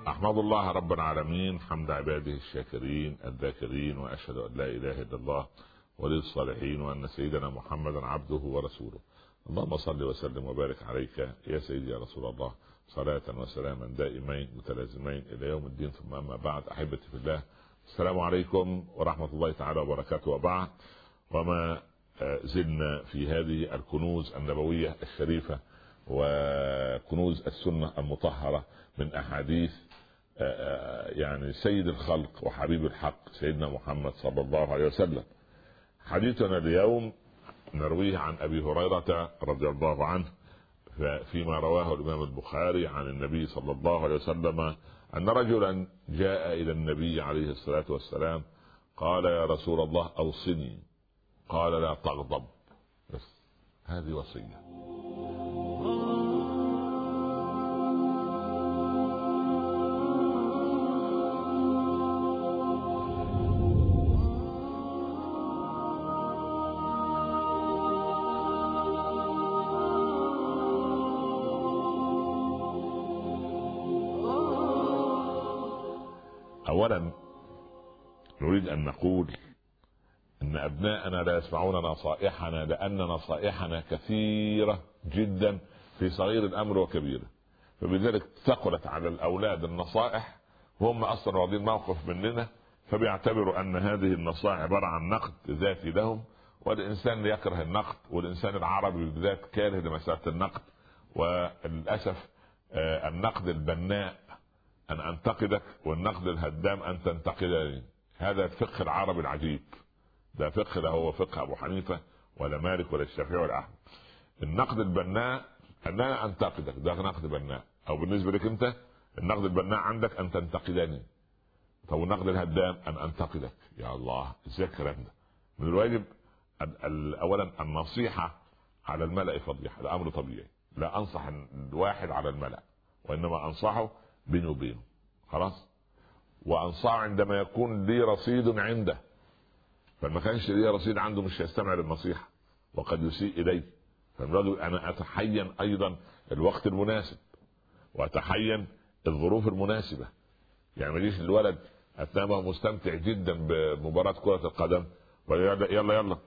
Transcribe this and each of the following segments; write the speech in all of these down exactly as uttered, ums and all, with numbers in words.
أحمد الله رب العالمين حمد عباده الشاكرين الذاكرين، وأشهد أن لا إله إلا الله ولي الصالحين، وأن سيدنا محمدا عبده ورسوله. اللهم صل وسلم وبارك عليك يا سيدي يا رسول الله، صلاة وسلاما دائمين متلازمين إلى يوم الدين. ثم أما بعد، أحبتي في الله، السلام عليكم ورحمة الله تعالى وبركاته. وبعد، وما زلنا في هذه الكنوز النبوية الشريفة وكنوز السنة المطهرة من أحاديث يعني سيد الخلق وحبيب الحق سيدنا محمد صلى الله عليه وسلم. حديثنا اليوم نرويه عن أبي هريرة رضي الله عنه فيما رواه الإمام البخاري عن النبي صلى الله عليه وسلم أن رجلا جاء إلى النبي عليه الصلاة والسلام قال: يا رسول الله أوصني. قال: لا تغضب. بس هذه وصية. أولا نريد أن نقول إن أبناءنا لا يسمعون نصائحنا، لأن نصائحنا كثيرة جدا في صغير الأمر وكبيره، فبذلك ثقلت على الأولاد النصائح، وهم أصلا واخدين موقف مننا، فبيعتبروا أن هذه النصائح عبارة عن نقد ذاتي لهم. والإنسان يكره النقد، والإنسان العربي بالذات كاره لمسألة النقد. وللأسف النقد البناء أن أنتقدك، والنقد الهدام أن تنتقدني. هذا الفقه العربي العجيب، ده فقه لا هو فقه أبو حنيفة ولا مالك ولا الشافعي ولا أحمد. النقد البناء أن أنا أنتقدك، ده نقد بناء. أو بالنسبة لك أنت النقد البناء عندك أن تنتقدني. طب النقد الهدام أن أنتقدك. يا الله، إزاي الكلام ده؟ من الواجب أولا النصيحة على الملأ فضيحة، ده أمر طبيعي. لا أنصح الواحد على الملأ، وإنما أنصحه بينه وبينه، خلاص. وأنصحه عندما يكون لي رصيد عنده، فما كانش لي رصيد عنده مش هيستمع للنصيحة وقد يسيء إليه. فالرجل أنا أتحين أيضا الوقت المناسب، وأتحين الظروف المناسبة. يعني ما يجيش الولد أثناء ما مستمتع جدا بمباراة كرة القدم يلا يلا يلا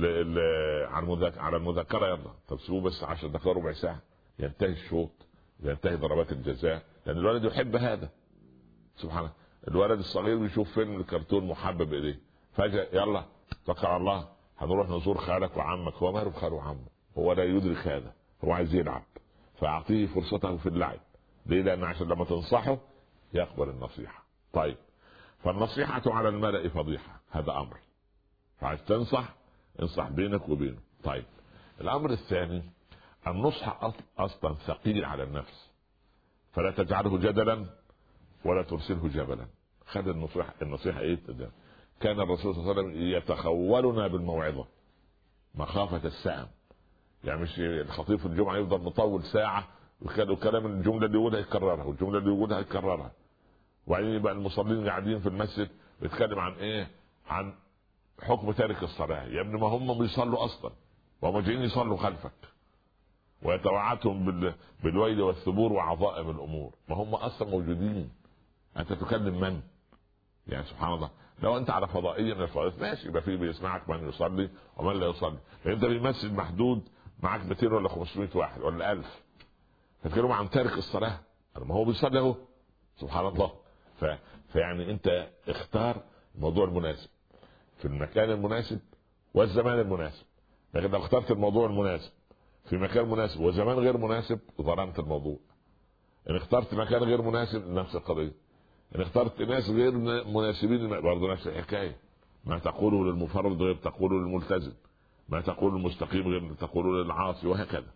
على المذاكرة يلا، طب سيبوه بس عشر دقائق ربع ساعة ينتهي الشوط، ينتهي ضربات الجزاء، لأن الولد يحب هذا. سبحان الله، الولد الصغير بيشوف فيلم الكرتون محبب إليه، فجأة يلا توكل على الله هنروح نزور خالك وعمك. هو ما يعرف خاله وعمه، هو لا يدرك هذا، هو عايز يلعب، فأعطيه فرصته في اللعب. ليه؟ لأن عشان لما تنصحه يقبل النصيحة. طيب، فالنصيحة على الملأ فضيحة، هذا أمر. فعايز تنصح انصح بينك وبينه. طيب، الأمر الثاني النصح أصلا ثقيل على النفس، فلا تجعله جدلا ولا ترسله جبلا. خد النصيحة. النصيحة ايه؟ كان الرسول صلى الله عليه وسلم يتخولنا بالموعظة مخافة السأم. يعني مش الخطيب في الجمعة يفضل مطول ساعة وكلام الجملة اللي يقولها يكررها والجملة اللي يقولها يكررها، وبعدين يبقى المصلين قاعدين في المسجد بيتكلم عن ايه؟ عن حكم تارك الصلاة. يا ابني ما هم بيصلوا اصلا، وهم جايين يصلوا خلفك، ويتوعدهم بالويل والثبور وعظائم الامور. ما هم اصلا موجودين، انت تكلم من؟ يعني سبحان الله، لو انت على فضائيه من الفضائيات ماشي، يبقى في بيسمعك من يصلي ومن لا يصلي. انت في مسجد محدود معك مئتين ولا خمسمائة واحد ولا ألف، فتكلم عن تارك الصلاه، ما هو بيصلي اهو. سبحان الله. ف... فيعني انت اختار الموضوع المناسب في المكان المناسب والزمان المناسب. لكن لو اخترت الموضوع المناسب في مكان مناسب وزمان غير مناسب ظلمت الموضوع. ان اخترت مكان غير مناسب نفس القضيه، ان اخترت ناس غير مناسبين برضه نفس الحكايه. ما تقوله للمفرد غير تقوله للملتزم، ما تقول للمستقيم غير تقوله للعاصي، وهكذا.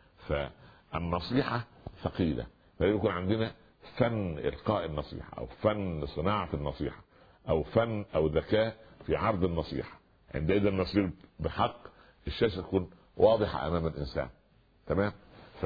فالنصيحه ثقيله، فيكون عندنا فن القاء النصيحه، او فن صناعه النصيحه، او فن او ذكاء في عرض النصيحه. عندئذ النصيحه بحق الشاشه تكون واضحه امام الانسان. تمام. ف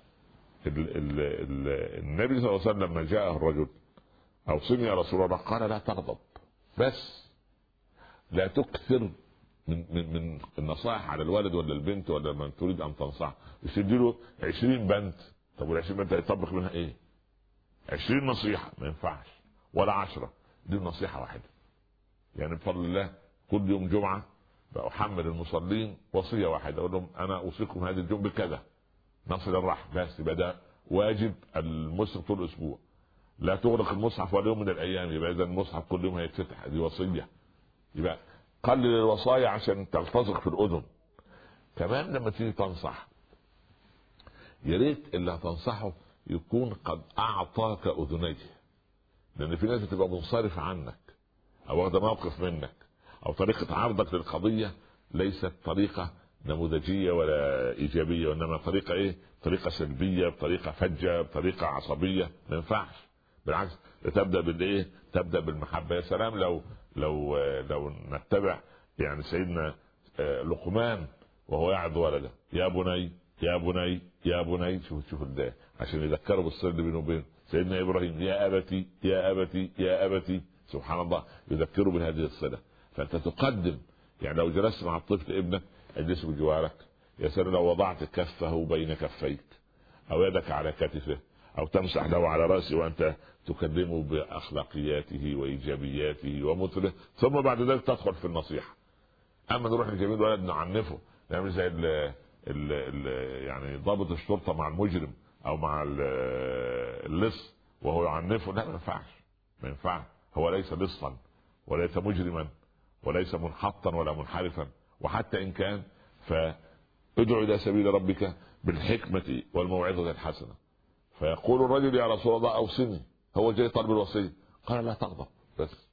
النبي صلى الله عليه وسلم لما جاءه الرجل أوصني يا رسول الله قال: لا تغضب، بس لا تكثر من من من النصائح على الولد ولا البنت ولا من تريد ان تنصح. يشد له عشرين بنت، طب والعشرين بنت هيطبق منها ايه؟ عشرين نصيحة ما ينفعش، ولا عشرة، دي نصيحة واحدة. يعني بفضل الله كل يوم جمعة بأحمل المصلين وصية واحدة، أقول لهم أنا أوصيكم هذه الجمعة بكذا، نصل الرحم، بس يبقى ده واجب المسلم طول الأسبوع. لا تغلق المصحف ولا يوم من الأيام، يبقى إذا المصحف كل يوم هيتفتح، دي وصية. يبقى قلل الوصايا عشان تلتصق في الأذن. كمان لما تيجي تنصح، يا ريت اللي هتنصحه يكون قد أعطاك أذنيه، لأن في ناس بتبقى منصرف عنك أو واخد موقف منك، أو طريقة عرضك للقضية ليست طريقة نموذجية ولا إيجابية، وإنما طريقة إيه؟ طريقة سلبية، بطريقة فجة، بطريقة عصبية. ما ينفعش، بالعكس تبدأ بالإيه؟ تبدأ بالمحبة. يا سلام لو لو لو نتبع يعني سيدنا لقمان وهو يعظ ولده، يا بني يا بني يا بني، شوف شوف ده عشان يذكره بالسر بينه وبين سيدنا ابراهيم، يا ابتي يا ابتي يا ابتي، سبحان الله، يذكره بهذه الصله. فانت تقدم، يعني لو جلست مع الطفل ابنك اجلسه بجوارك، يا سلام لو وضعت كفه بين كفيك او يدك على كتفه او تمسح له على راسه وانت تكلمه باخلاقياته وايجابياته ومثله، ثم بعد ذلك تدخل في النصيحه. اما نروح لجميل ولد نعنفه، نعمل زي ال ال ال يعني ضابط الشرطه مع المجرم او مع اللص وهو يعنفه، لا ما ينفعش، ما ينفعش. هو ليس لصا وليس مجرما وليس منحطا ولا منحرفا، وحتى ان كان فادعو الى سبيل ربك بالحكمه والموعظه الحسنه. فيقول الرجل يا رسول الله اوصني، هو جاي طالب الوصيه، قال لا تغضب. بس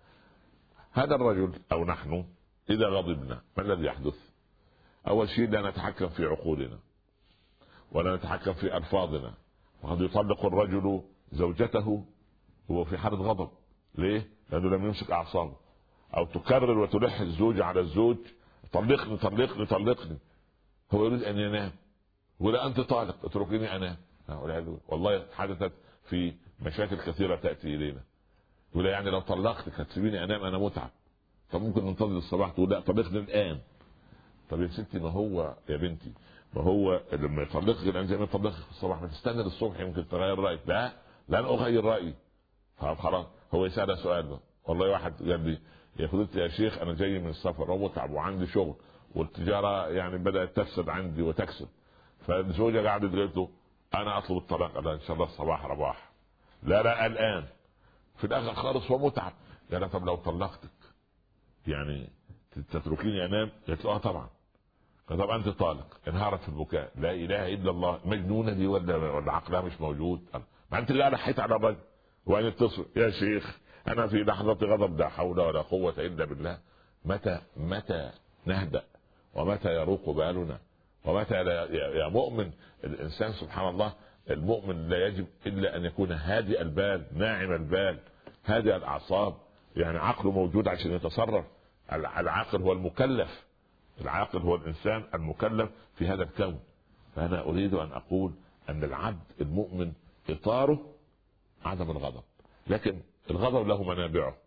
هذا الرجل او نحن اذا غضبنا ما الذي يحدث؟ اول شيء لا نتحكم في عقولنا ولا نتحكم في الفاظنا. وقد يطلق الرجل زوجته هو في حالة غضب، ليه؟ لانه لم يمسك اعصابه. او تكرر وتلح الزوجة على الزوج، طلقني طلقني طلقني، هو يريد ان ينام، ولا انت طالق اتركني انام. والله حدثت في مشاكل كثيرة تأتي الينا، ولا يعني لو طلقتك هتسيبيني انام، انا متعب. طب ممكن ننتظر الصباح، تقول لا طلقني الان. طب يا ستي ما هو يا بنتي، ما هو لما يطلقك الان زي ما يطلقك في الصباح، ما تستنى للصبح يمكن تغير رايك. لا لن اغير رايي. خلاص هو يسأل سؤال ده. والله واحد قال لي يا فضيلة يا شيخ انا جاي من السفر ومتعب وعندي شغل والتجاره يعني بدات تفسد عندي وتكسب، فالزوجه قاعده قالت له انا اطلب الطلاق. قال ان شاء الله الصباح رباح. لا لا الان. في الاخر خالص هو متعب، قال طب لو طلقتك يعني تتركيني انام؟ قالت له اه طبعا. قال طب انت طالق. انهارت في البكاء، لا اله الا الله، مجنونه دي ولا ولا عقلها مش موجود؟ ما انت اللي لحيت على الرجل وان اتصل يا شيخ انا في لحظه غضب لا حول ولا قوه الا بالله. متى متى نهدأ ومتى يروق بالنا ومتى يا مؤمن؟ الانسان سبحان الله المؤمن لا يجب الا ان يكون هادئ البال ناعم البال هادئ الاعصاب، يعني عقله موجود عشان يتصرف. العاقل هو المكلف، العاقل هو الانسان المكلف في هذا الكون. فانا اريد ان اقول ان العبد المؤمن اطاره عدم الغضب، لكن الغضب له منابعه،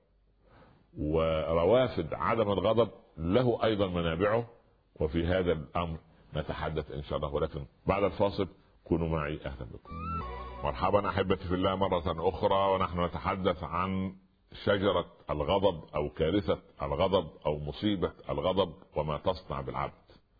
وروافد عدم الغضب له ايضا منابعه، وفي هذا الامر نتحدث ان شاء الله. ولكن بعد الفاصل كونوا معي. اهلا بكم، مرحبا احبتي في الله مره اخرى، ونحن نتحدث عن شجرة الغضب او كارثة الغضب او مصيبة الغضب وما تصنع بالعبد.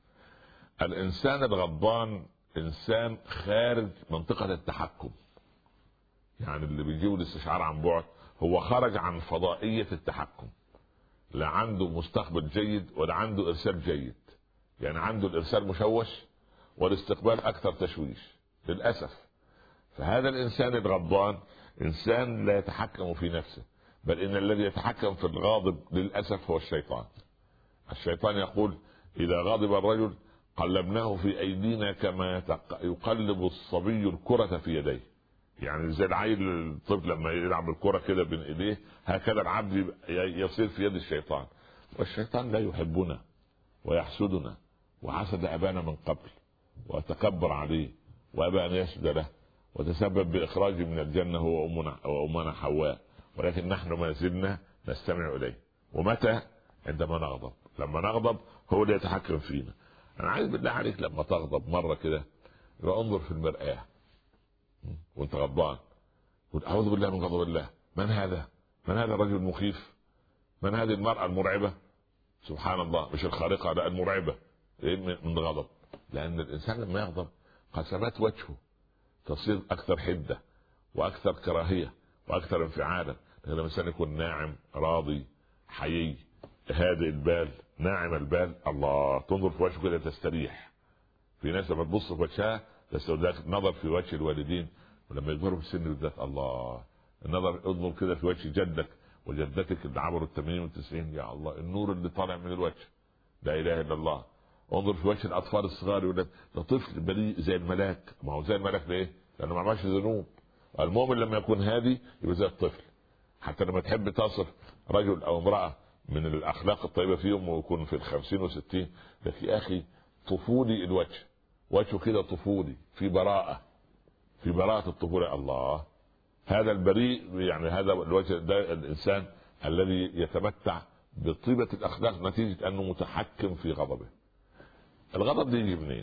الانسان الغضبان انسان خارج منطقة التحكم، يعني اللي بيجيبوا الاستشعار عن بعد هو خرج عن فضائية التحكم، لا عنده مستقبل جيد ولا عنده ارسال جيد، يعني عنده الارسال مشوش والاستقبال اكثر تشويش للاسف. فهذا الانسان الغضبان انسان لا يتحكم في نفسه، بل ان الذي يتحكم في الغاضب للاسف هو الشيطان. الشيطان يقول اذا غضب الرجل قلبناه في ايدينا كما يقلب الصبي الكرة في يديه، يعني زي العيل الطفل لما يلعب الكرة كده بين ايديه، هكذا العبد يصير في يد الشيطان. والشيطان لا يحبنا ويحسدنا، وحسد ابانا من قبل وتكبر عليه وابى ان يسجد له، وتسبب باخراجه من الجنة هو وامنا وامنا حواء، ولكن نحن ما زلنا نستمع اليه. ومتى؟ عندما نغضب. لما نغضب هو اللي يتحكم فينا. انا عايز بالله عليك لما تغضب مرة كده يبقى انظر في المرآة وانت غضبان، يقول اعوذ بالله من غضب الله. من هذا؟ من هذا الرجل المخيف؟ من هذه المرأة المرعبة؟ سبحان الله، مش الخارقة، لا المرعبة. من غضب، لأن الإنسان لما يغضب قسمات وجهه تصير أكثر حدة وأكثر كراهية وأكثر انفعالا. لما الإنسان يكون ناعم راضي حيي هادئ البال ناعم البال، الله تنظر في وجهه كده تستريح. في ناس لما تبص في وجهها تستودعك نظر في وجه الوالدين ولما يكبروا في السن بالذات، الله النظر انظر كده في وجه جدك وجدتك اللي عبروا الثمانين والتسعين، يا الله النور اللي طالع من الوجه، لا اله الا الله. انظر في وجه الاطفال الصغار يقول لك ده طفل بريء زي الملاك. ما هو زي الملاك ليه؟ لانه ما عملش ذنوب. المؤمن لما يكون هادي يبقى زي الطفل. حتى لما تحب تصف رجل او امراه من الاخلاق الطيبه فيهم ويكون في الخمسين وستين، لك يا اخي طفولي الوجه، وجهه كده طفولي في براءه، في براءه الطفوله. الله هذا البريء، يعني هذا الوجه ده الانسان الذي يتمتع بطيبه الاخلاق نتيجه انه متحكم في غضبه. الغضب يجي منين؟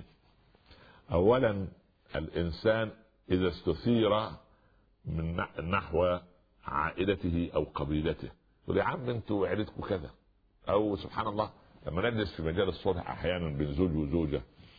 اولا الانسان اذا استثير من نحو عائلته او قبيلته يقول يا عم انتوا عائلتكم كذا، او سبحان الله لما نجلس في مجال الصلح احيانا بين زوج وزوجه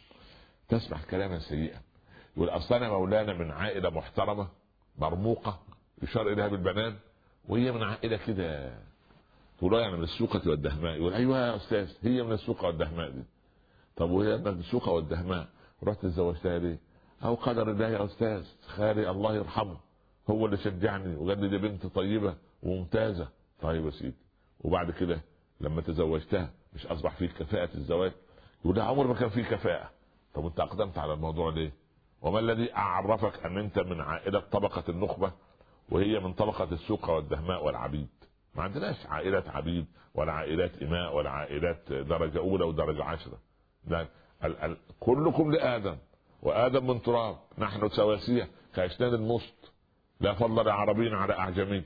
تسمع كلاما سيئا، يقول اصلا مولانا من عائله محترمه مرموقه يشار اليها بالبنان وهي من عائله كده، تقول يعني من السوقه والدهماء. يقول ايوه يا استاذ هي من السوقه والدهماء دي. طب وهي من السوقه والدهماء رحت تزوجتها ليه؟ او قدر الله يا استاذ، خالي الله يرحمه هو اللي شجعني وقال لي دي بنت طيبه وممتازه. طيب يا سيدي، وبعد كده لما تزوجتها مش اصبح فيك كفاءه الزواج؟ يقول عمر ما كان فيه كفاءه. طب انت اقدمت على الموضوع ليه؟ وما الذي اعرفك ان انت من عائله طبقه النخبه وهي من طبقه السوقه والدهماء والعبيد؟ ما عندناش عائلات عبيد ولا عائلات اماء ولا عائلات درجه اولى ودرجه عشره. لا ال- ال- كلكم لادم وادم من تراب، نحن سواسيه كاشنان النصط، لا فضل لعربي على اعجمي.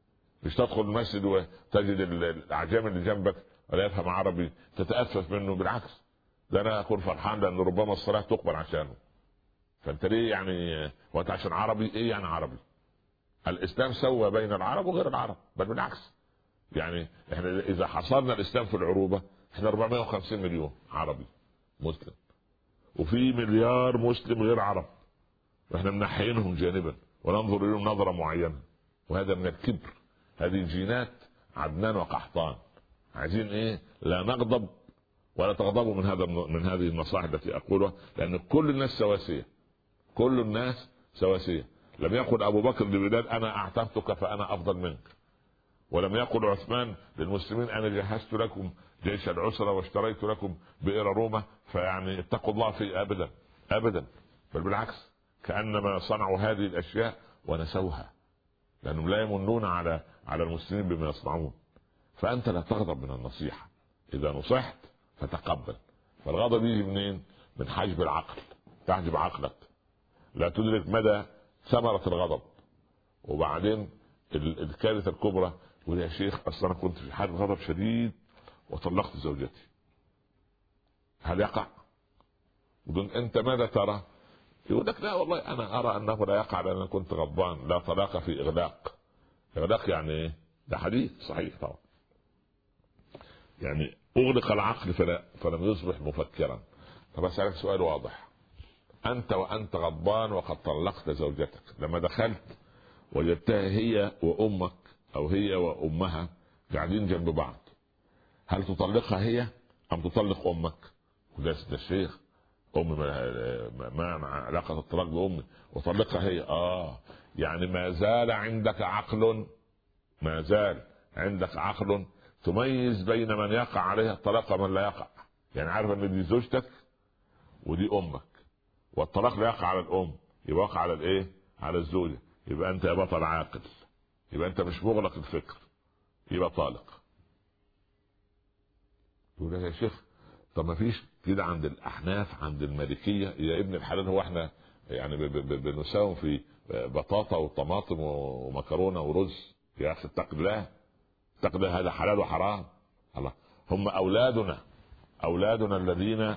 مش تدخل المسجد وتجد الاعجمي اللي جنبك ولا يفهم عربي تتاسف منه، بالعكس ده انا اكون فرحان لان ربما الصلاه تقبل عشانه. فانت ليه يعني وانت عشان عربي؟ ايه يعني عربي؟ الاسلام سوى بين العرب وغير العرب، بل بالعكس. يعني احنا اذا حصرنا الاسلام في العروبه احنا أربعمائة وخمسين مليون عربي مسلم، وفي مليار مسلم غير عرب، واحنا منحينهم جانبا وننظر اليهم نظره معينه، وهذا من الكبر. هذه جينات عدنان وقحطان. عايزين ايه؟ لا نغضب ولا تغضبوا من هذا من هذه النصائح التي اقولها، لان كل الناس سواسيه، كل الناس سواسيه. لم يقل ابو بكر لبلال انا اعتقتك فانا افضل منك، ولم يقل عثمان للمسلمين انا جهزت لكم جيش العسرة واشتريت لكم بئر روما فيعني اتقوا الله في ابدا ابدا، بل بالعكس كانما صنعوا هذه الاشياء ونسوها، لانهم لا يمنون على على المسلمين بما يصنعون. فانت لا تغضب من النصيحه، اذا نصحت فتقبل. فالغضب يجي منين؟ من حجب العقل، تحجب عقلك لا تدرك مدى ثمره الغضب. وبعدين الكارثه الكبرى يقول يا شيخ اصلا انا كنت في حال غضب شديد وطلقت زوجتي. هل يقع؟ يقول انت ماذا ترى؟ يقول لك لا والله انا ارى انه لا يقع لان انا كنت غضبان. لا طلاق في اغلاق. اغلاق يعني ايه؟ ده حديث صحيح طبعا، يعني اغلق العقل فلا فلم يصبح مفكرا. طب اسالك سؤال واضح، انت وانت غضبان وقد طلقت زوجتك، لما دخلت وجدتها هي وامك او هي وامها قاعدين جنب بعض، هل تطلقها هي ام تطلق امك؟ وده الشيخ امي ما ما علاقه الطلاق بامي وطلقها هي. اه يعني ما زال عندك عقل، ما زال عندك عقل تميز بين من يقع عليها الطلاق ومن لا يقع. يعني عارف ان دي زوجتك ودي امك، والطلاق لا يقع على الام، يبقى يقع على الايه؟ على الزوجه. يبقى انت يا بطل عاقل، يبقى انت مش مغلق الفكر، يبقى طالق. يقول يا شيخ طب ما فيش كده عند الاحناف عند المالكيه يا ابن الحلال؟ هو احنا يعني بنساوم في بطاطا وطماطم ومكرونه ورز؟ يا اخي اتق الله، اتق الله، هذا حلال وحرام. الله هم اولادنا، اولادنا الذين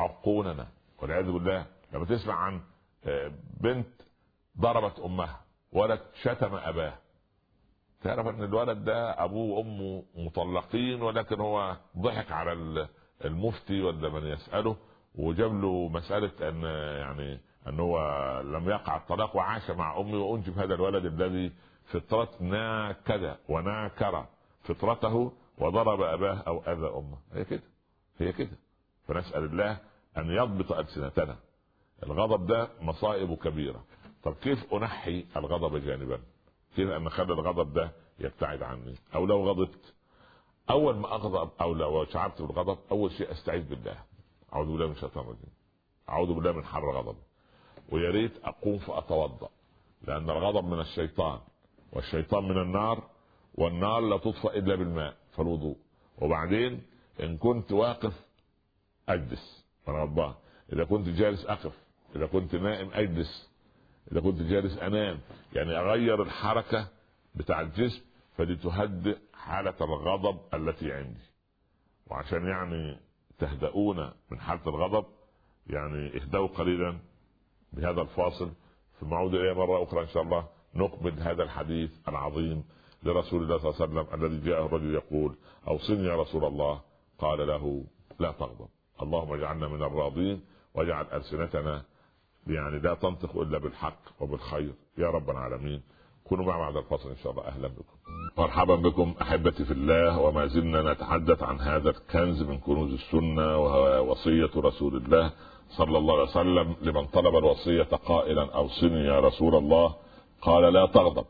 يعقوننا والعياذ بالله. لما تسمع عن بنت ضربت امها ولد شتم اباه، تعرف ان الولد ده ابوه وامه مطلقين، ولكن هو ضحك على المفتي ولا من يساله وجاب له مساله ان يعني ان هو لم يقع الطلاق وعاش مع امه، وانجب هذا الولد الذي فطرتنا كذا وناكر فطرته وضرب اباه او اذى امه. هي كده هي كده. فنسال الله ان يضبط السنتنا. الغضب ده مصائب كبيره. طب كيف انحي الغضب جانبا؟ كيف ان اخلي الغضب ده يبتعد عني؟ او لو غضبت، اول ما اغضب او لو شعرت بالغضب اول شيء استعيذ بالله، اعوذ بالله من الشيطان الرجيم، اعوذ بالله من حر غضب، ويا ريت اقوم فاتوضا، لان الغضب من الشيطان والشيطان من النار، والنار لا تطفأ الا بالماء، فالوضوء. وبعدين ان كنت واقف اجلس وانا غضبان، اذا كنت جالس اقف، اذا كنت نائم اجلس، اذا كنت جالس انام، يعني اغير الحركه بتاع الجسم فلتهدئ حاله الغضب التي عندي. وعشان يعني تهدؤون من حاله الغضب، يعني اهدوا قليلا بهذا الفاصل، ثم نعود اليه مره اخرى ان شاء الله نقبل هذا الحديث العظيم لرسول الله صلى الله عليه وسلم الذي جاء الرجل يقول اوصني يا رسول الله، قال له لا تغضب، اللهم اجعلنا من الراضين واجعل ألسنتنا يعني لا تنطق الا بالحق وبالخير يا رب العالمين. كونوا معنا بعد الفصل ان شاء الله. اهلا بكم، مرحبا بكم احبتي في الله، وما زلنا نتحدث عن هذا الكنز من كنوز السنه، وهو وصيه رسول الله صلى الله عليه وسلم لمن طلب الوصيه قائلا اوصني يا رسول الله، قال لا تغضب.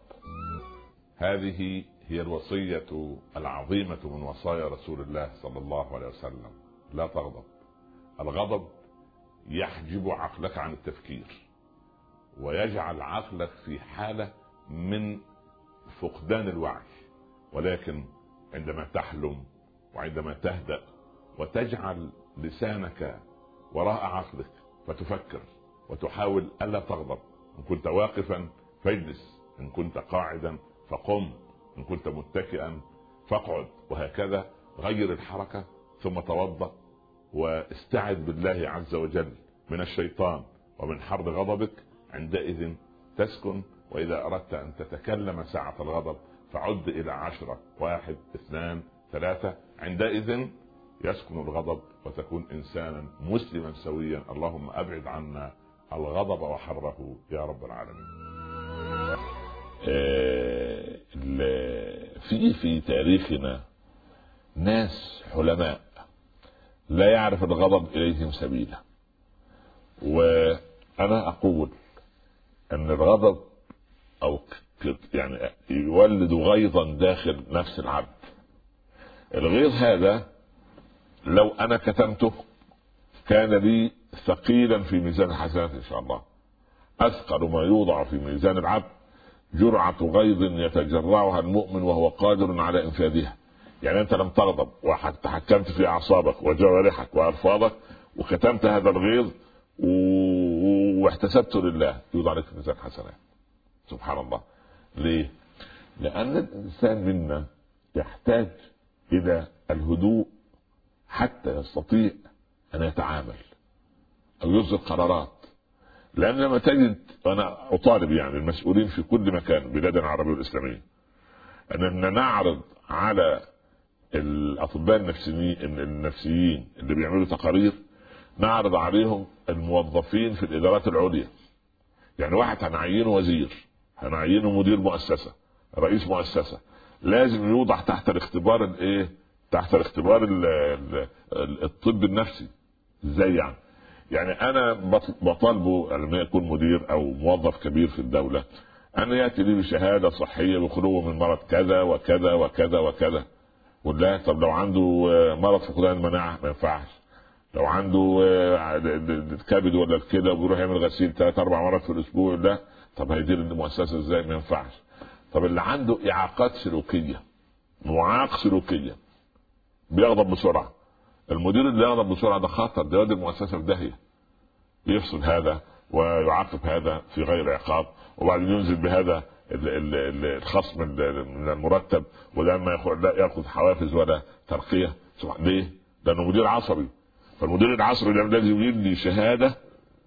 هذه هي الوصيه العظيمه من وصايا رسول الله صلى الله عليه وسلم، لا تغضب. الغضب يحجب عقلك عن التفكير، ويجعل عقلك في حالة من فقدان الوعي، ولكن عندما تحلم وعندما تهدأ وتجعل لسانك وراء عقلك فتفكر وتحاول ألا تغضب، إن كنت واقفا فاجلس، إن كنت قاعدا فقم، إن كنت متكئا فاقعد، وهكذا غير الحركة ثم توضأ واستعذ بالله عز وجل من الشيطان ومن حر غضبك. عندئذ تسكن. وإذا أردت أن تتكلم ساعة الغضب فعد إلى عشرة، واحد اثنان ثلاثة، عندئذ يسكن الغضب وتكون إنسانا مسلما سويا. اللهم أبعد عنا الغضب وحره يا رب العالمين. في في تاريخنا ناس حلماء لا يعرف الغضب إليهم سبيلا، وأنا أقول أن الغضب أو يعني يولد غيظا داخل نفس العبد. الغيظ هذا لو أنا كتمته كان لي ثقيلا في ميزان الحسنات إن شاء الله. أثقل ما يوضع في ميزان العبد جرعة غيظ يتجرعها المؤمن وهو قادر على إنفاذها. يعني أنت لم تغضب وتحكمت في أعصابك وجوارحك وألفاظك وكتمت هذا الغيظ واحتسبته لله، يوضع لك في ميزان حسنات. سبحان الله. ليه؟ لأن الإنسان منا يحتاج إلى الهدوء حتى يستطيع أن يتعامل أو يصدر قرارات. لأن لما تجد، أنا أطالب يعني المسؤولين في كل مكان بلادنا العربية والإسلامية أننا نعرض على الأطباء النفسيين النفسيين اللي بيعملوا تقارير، نعرض عليهم الموظفين في الإدارات العليا. يعني واحد هنعينه وزير، هنعينه مدير مؤسسة، رئيس مؤسسة، لازم يوضع تحت الاختبار الايه تحت الاختبار ال ال الطب النفسي. ازاي يعني؟ يعني انا بطالبه لما يكون مدير او موظف كبير في الدولة ان ياتي لي بشهادة صحية بخلوه من مرض كذا وكذا وكذا وكذا. ولا طب لو عنده مرض فقدان المناعة ما ينفعش، لو عنده الكبد ولا الكلى وبيروح يعمل غسيل ثلاث اربع مرات في الاسبوع، ده طب هيدير المؤسسة ازاي؟ ما ينفعش. طب اللي عنده اعاقات سلوكية، معاق سلوكية، بيغضب بسرعة، المدير اللي يغضب بسرعة ده خطر، ده يودي المؤسسة في داهية. يفصل هذا ويعاقب هذا في غير عقاب، وبعدين ينزل بهذا الخصم من المرتب، وده ما ياخذ حوافز ولا ترقية. ليه؟ لانه مدير عصبي. فالمدير العصبي ده لازم يجيب لي شهادة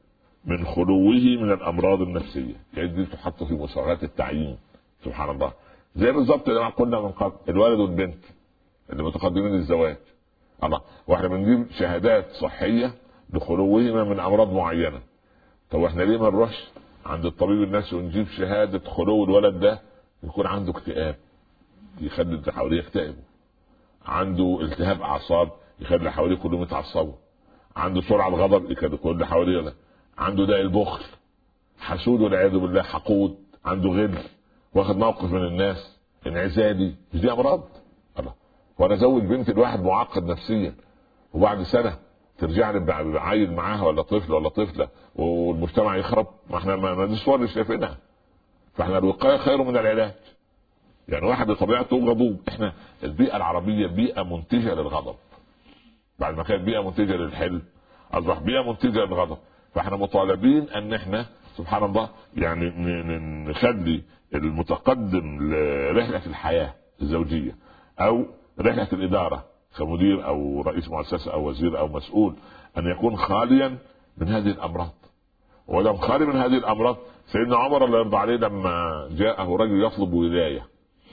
من خلوه من الامراض النفسيه. يعني دي تحط في مسارات التعيين سبحان الله. زي بالظبط زي ما قلنا من قبل الولد والبنت اللي متقدمين الزواج، الله، واحنا بنجيب شهادات صحيه لخلوهما من امراض معينه. طب احنا ليه ما نروحش عند الطبيب النفسي ونجيب شهاده خلو الولد ده يكون عنده اكتئاب يخلي اللي حواليه يكتئبوا، عنده التهاب اعصاب يخلي اللي حواليه كلهم يتعصبوا، عنده سرعه غضب يخلي كل اللي حواليه ده، عنده داء البخل، حسود والعياذ بالله، حقود، عنده غل، واخد موقف من الناس، انعزالي، مش دي امراض؟ الله، وانا ازوج بنت الواحد معقد نفسيا وبعد سنه ترجع لي بعيل معاها ولا طفل ولا طفله والمجتمع يخرب؟ ما احنا ما دي صور اللي شايفينها. فاحنا الوقايه خير من العلاج. يعني واحد بطبيعته غضوب، احنا البيئه العربيه بيئه منتجه للغضب، بعد ما كانت بيئه منتجه للحلم اصبح بيئه منتجه للغضب. فاحنا مطالبين ان احنا سبحان الله يعني نخلي المتقدم لرحله الحياه الزوجيه او رحله الاداره كمدير او رئيس مؤسسه او وزير او مسؤول ان يكون خاليا من هذه الامراض. ولم خالي من هذه الامراض سيدنا عمر الله يرضى عليه لما جاءه رجل يطلب ولايه،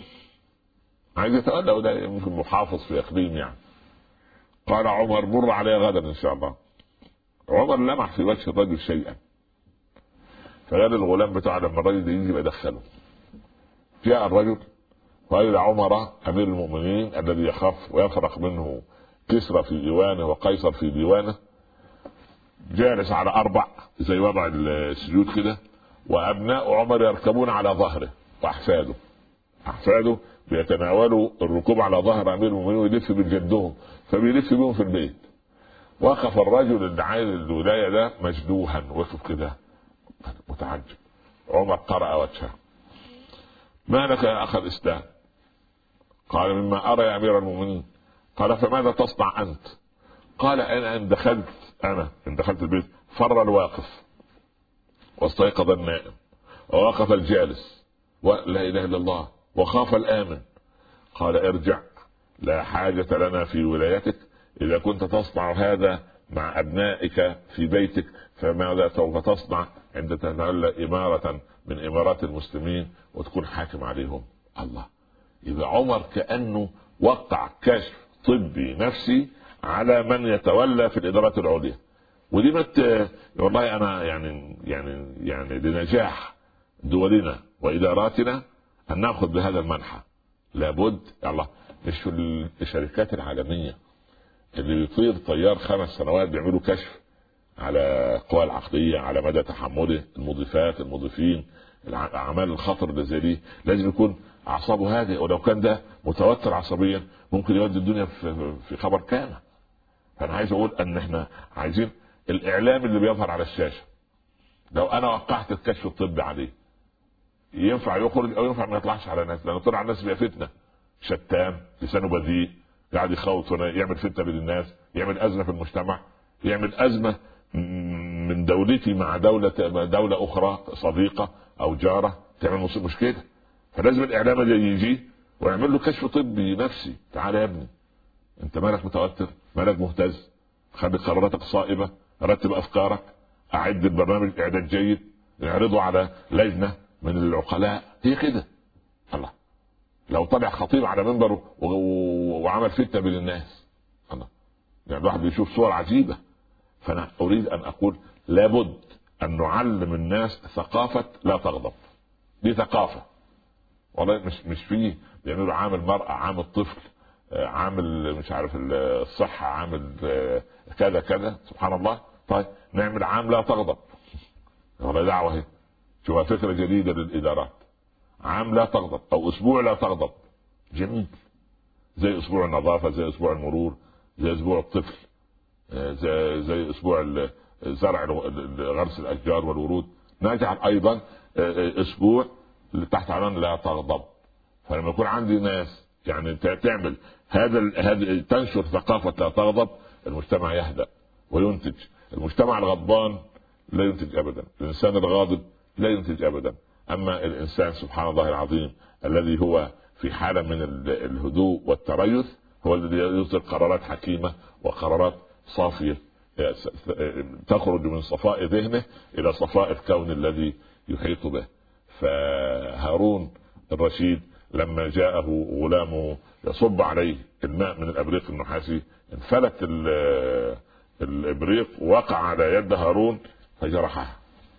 عايز يتولى ولايه، يمكن محافظ في اقليم يعني، قال عمر مر علي غدا ان شاء الله. عمر لمح في وجه الرجل شيئا فقال الغلام بتاعه لما الرجل يجي بدخله. جاء الرجل وقال لعمر امير المؤمنين الذي يخاف ويفرق منه كسرى في ديوانه وقيصر في ديوانه، جالس على اربع زي وضع السجود كده، وابناء عمر يركبون على ظهره واحفاده احفاده بيتناولوا الركوب على ظهر امير المؤمنين ويلف بجدهم فبيلف بهم في البيت. وقف الرجل اللي عايز الولايه ده مجدوها وقف كده متعجب. عمر قرأ وجهه، ما لك يا اخ الاسلام؟ قال مما ارى يا امير المؤمنين. قال فماذا تصنع انت؟ قال انا ان دخلت انا ان دخلت البيت فر الواقف واستيقظ النائم ووقف الجالس ولا اله الا الله وخاف الامن. قال ارجع، لا حاجة لنا في ولايتك، اذا كنت تصنع هذا مع ابنائك في بيتك فماذا سوف تصنع عند تتولى امارة من امارات المسلمين وتكون حاكم عليهم؟ الله، اذا عمر كأنه وقع كشف طبي نفسي على من يتولى في الادارات العليا. ودي مت والله انا يعني يعني يعني لنجاح دولنا واداراتنا ان ناخذ بهذا المنحى. لابد الله، مش في الشركات العالميه اللي بيطير طيار خمس سنوات بيعملوا كشف على القوى العقليه على مدى تحمله، المضيفات المضيفين، الاعمال الخطر اللي زي دي لازم يكون اعصابه هادئه، ولو كان ده متوتر عصبيا ممكن يودي الدنيا في في خبر كامل. فانا عايز اقول ان احنا عايزين الاعلام اللي بيظهر على الشاشه لو انا وقعت الكشف الطبي عليه ينفع يخرج او ينفع ما يطلعش على الناس، لانه طلع الناس بقى فتنه، شتام، لسانه بذيء، قاعد يخوف يعمل فتنه بين الناس، يعمل ازمه في المجتمع، يعمل ازمه من دولتي مع دوله دوله اخرى صديقه او جاره، تعمل مشكله. فلازم الاعلام اللي يجي ويعمل له كشف طبي نفسي. تعال يا ابني، انت مالك متوتر؟ مالك مهتز؟ خلي قراراتك صائبه، رتب افكارك، اعد البرنامج اعداد جيد، نعرضه على لجنه من العقلاء. هي كده. الله، لو طلع خطيب على منبره وعمل فتنه بين الناس، الله، يعني الواحد بيشوف صور عجيبه. فانا اريد ان اقول لابد ان نعلم الناس ثقافه لا تغضب. دي ثقافه والله، مش مش فيه بيعملوا عامل مرأة، عامل طفل، عامل مش عارف الصحة، عامل كذا كذا، سبحان الله. طيب نعمل عام لا تغضب، والله دعوة هي، شوفها فكرة جديدة للإدارات، عام لا تغضب أو أسبوع لا تغضب، جميل، زي أسبوع النظافة، زي أسبوع المرور، زي أسبوع الطفل، زي زي أسبوع زرع غرس الأشجار والورود. نجعل أيضا أسبوع تحت عنوان لا تغضب. فلما يكون عندي ناس يعني تعمل هذا هذا تنشر ثقافة لا تغضب، المجتمع يهدأ وينتج. المجتمع الغضبان لا ينتج أبدا، الإنسان الغاضب لا ينتج أبدا. أما الإنسان سبحان الله العظيم الذي هو في حالة من الهدوء والتريث هو الذي يصدر قرارات حكيمة وقرارات صافية تخرج من صفاء ذهنه إلى صفاء الكون الذي يحيط به. فهارون الرشيد لما جاءه غلامه يصب عليه الماء من الابريق النحاسي انفلت الابريق وقع على يد هارون فجرحها.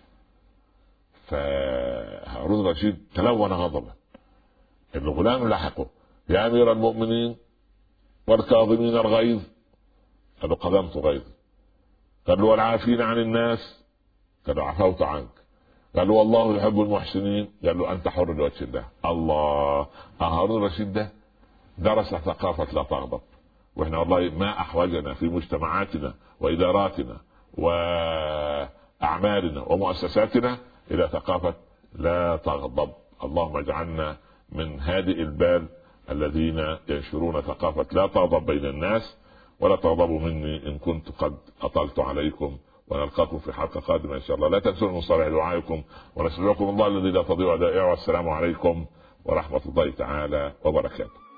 فهارون الرشيد تلون غضبا. الغلام لحقه: يا امير المؤمنين والكاظمين الغيظ. قال له: قدمت غيظ. قال له: والعافين عن الناس. قال له: عفوت عنك. قال له: والله يحب المحسنين. قال له: انت حر لوجه الله. الله. هارون الرشيد ده درس ثقافة لا تغضب. واحنا والله ما احوجنا في مجتمعاتنا واداراتنا واعمالنا ومؤسساتنا الى ثقافة لا تغضب. اللهم اجعلنا من هادئ البال الذين ينشرون ثقافة لا تغضب بين الناس. ولا تغضبوا مني ان كنت قد اطلت عليكم، ونلقاكم في حلقة قادمة ان شاء الله. لا تنسوا من صالح دعائكم، ونسألكم الله الذي لا تضيع ودائعه. والسلام عليكم ورحمة الله تعالى وبركاته.